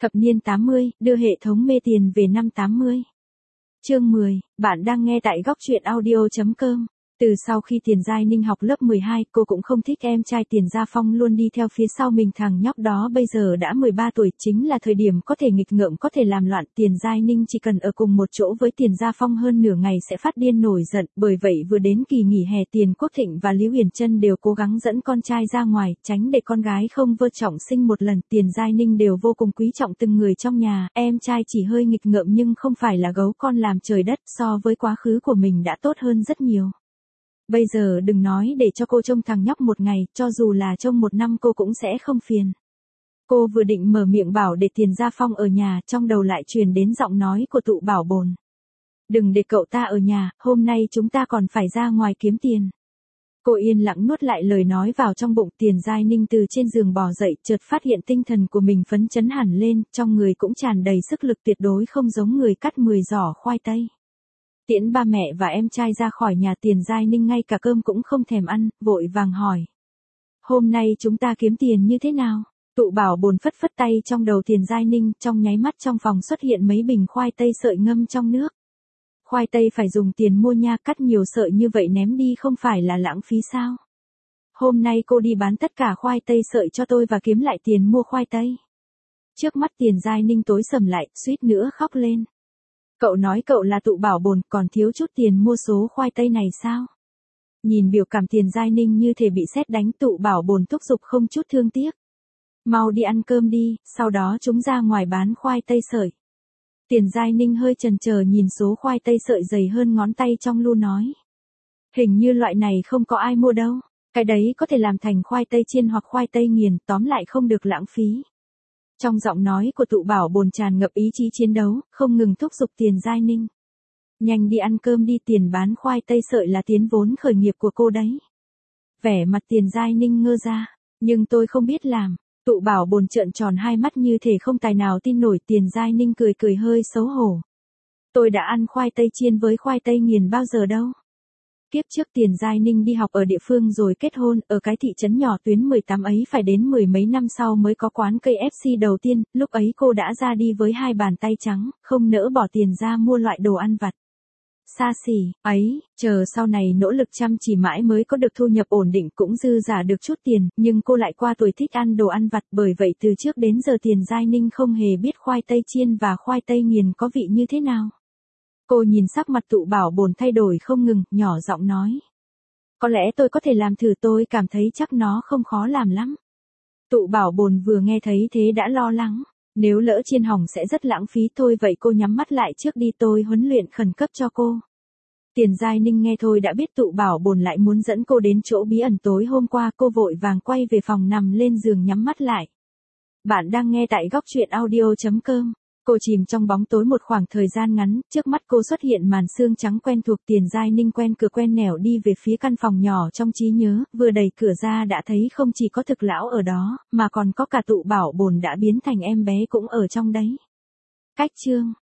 Thập niên 80, đưa hệ thống mê tiền về năm 80. Chương 10, bạn đang nghe tại góc truyện audio.com. Từ sau khi Tiền Giai Ninh học lớp 12, cô cũng không thích em trai Tiền Gia Phong luôn đi theo phía sau mình. Thằng nhóc đó bây giờ đã 13 tuổi, chính là thời điểm có thể nghịch ngợm, có thể làm loạn. Tiền Giai Ninh chỉ cần ở cùng một chỗ với Tiền Gia Phong hơn nửa ngày sẽ phát điên nổi giận. Bởi vậy vừa đến kỳ nghỉ hè, Tiền Quốc Thịnh và Lý Huyền Trân đều cố gắng dẫn con trai ra ngoài, tránh để con gái không vơ trọng sinh một lần. Tiền Giai Ninh đều vô cùng quý trọng từng người trong nhà, em trai chỉ hơi nghịch ngợm nhưng không phải là gấu con làm trời đất, so với quá khứ của mình đã tốt hơn rất nhiều. Bây giờ đừng nói để cho cô trông thằng nhóc một ngày, cho dù là trông một năm cô cũng sẽ không phiền. Cô vừa định mở miệng bảo để Tiền Gia Phong ở nhà, trong đầu lại truyền đến giọng nói của Tụ Bảo Bồn. Đừng để cậu ta ở nhà, hôm nay chúng ta còn phải ra ngoài kiếm tiền. Cô yên lặng nuốt lại lời nói vào trong bụng. Tiền Giai Ninh từ trên giường bò dậy, chợt phát hiện tinh thần của mình phấn chấn hẳn lên, trong người cũng tràn đầy sức lực, tuyệt đối không giống người cắt 10 giỏ khoai tây. Tiễn ba mẹ và em trai ra khỏi nhà, Tiền Giai Ninh ngay cả cơm cũng không thèm ăn, vội vàng hỏi. Hôm nay chúng ta kiếm tiền như thế nào? Tụ Bảo Bồn phất phất tay trong đầu Tiền Giai Ninh, trong nháy mắt trong phòng xuất hiện mấy bình khoai tây sợi ngâm trong nước. Khoai tây phải dùng tiền mua nha, cắt nhiều sợi như vậy ném đi không phải là lãng phí sao? Hôm nay cô đi bán tất cả khoai tây sợi cho tôi và kiếm lại tiền mua khoai tây. Trước mắt Tiền Giai Ninh tối sầm lại, suýt nữa khóc lên. Cậu nói cậu là Tụ Bảo Bồn, còn thiếu chút tiền mua số khoai tây này sao? Nhìn biểu cảm Tiền Giai Ninh như thể bị sét đánh, Tụ Bảo Bồn thúc giục không chút thương tiếc. Mau đi ăn cơm đi, sau đó chúng ra ngoài bán khoai tây sợi. Tiền Giai Ninh hơi chần chờ nhìn số khoai tây sợi dày hơn ngón tay trong lu nói. Hình như loại này không có ai mua đâu, cái đấy có thể làm thành khoai tây chiên hoặc khoai tây nghiền, tóm lại không được lãng phí. Trong giọng nói của Tụ Bảo Bồn tràn ngập ý chí chiến đấu, không ngừng thúc giục Tiền Giai Ninh. Nhanh đi ăn cơm đi, tiền bán khoai tây sợi là tiến vốn khởi nghiệp của cô đấy. Vẻ mặt Tiền Giai Ninh ngơ ra, nhưng tôi không biết làm. Tụ Bảo Bồn trợn tròn hai mắt như thể không tài nào tin nổi. Tiền Giai Ninh cười cười hơi xấu hổ. Tôi đã ăn khoai tây chiên với khoai tây nghiền bao giờ đâu. Kiếp trước Tiền Giai Ninh đi học ở địa phương rồi kết hôn, ở cái thị trấn nhỏ tuyến 18 ấy phải đến mười mấy năm sau mới có quán cây FC đầu tiên, lúc ấy cô đã ra đi với hai bàn tay trắng, không nỡ bỏ tiền ra mua loại đồ ăn vặt xa xỉ ấy, chờ sau này nỗ lực chăm chỉ mãi mới có được thu nhập ổn định, cũng dư giả được chút tiền, nhưng cô lại qua tuổi thích ăn đồ ăn vặt, bởi vậy từ trước đến giờ Tiền Giai Ninh không hề biết khoai tây chiên và khoai tây nghiền có vị như thế nào. Cô nhìn sắc mặt Tụ Bảo Bồn thay đổi không ngừng, nhỏ giọng nói. Có lẽ tôi có thể làm thử, tôi cảm thấy chắc nó không khó làm lắm. Tụ Bảo Bồn vừa nghe thấy thế đã lo lắng. Nếu lỡ chiên hỏng sẽ rất lãng phí, thôi vậy cô nhắm mắt lại trước đi, tôi huấn luyện khẩn cấp cho cô. Tiền Giai Ninh nghe thôi đã biết Tụ Bảo Bồn lại muốn dẫn cô đến chỗ bí ẩn tối hôm qua, cô vội vàng quay về phòng nằm lên giường nhắm mắt lại. Bạn đang nghe tại góc truyện audio.com. Cô chìm trong bóng tối một khoảng thời gian ngắn, trước mắt cô xuất hiện màn sương trắng quen thuộc. Tiền Giai Ninh quen cửa quen nẻo đi về phía căn phòng nhỏ trong trí nhớ, vừa đẩy cửa ra đã thấy không chỉ có Thực lão ở đó, mà còn có cả Tụ Bảo Bồn đã biến thành em bé cũng ở trong đấy. Cách chương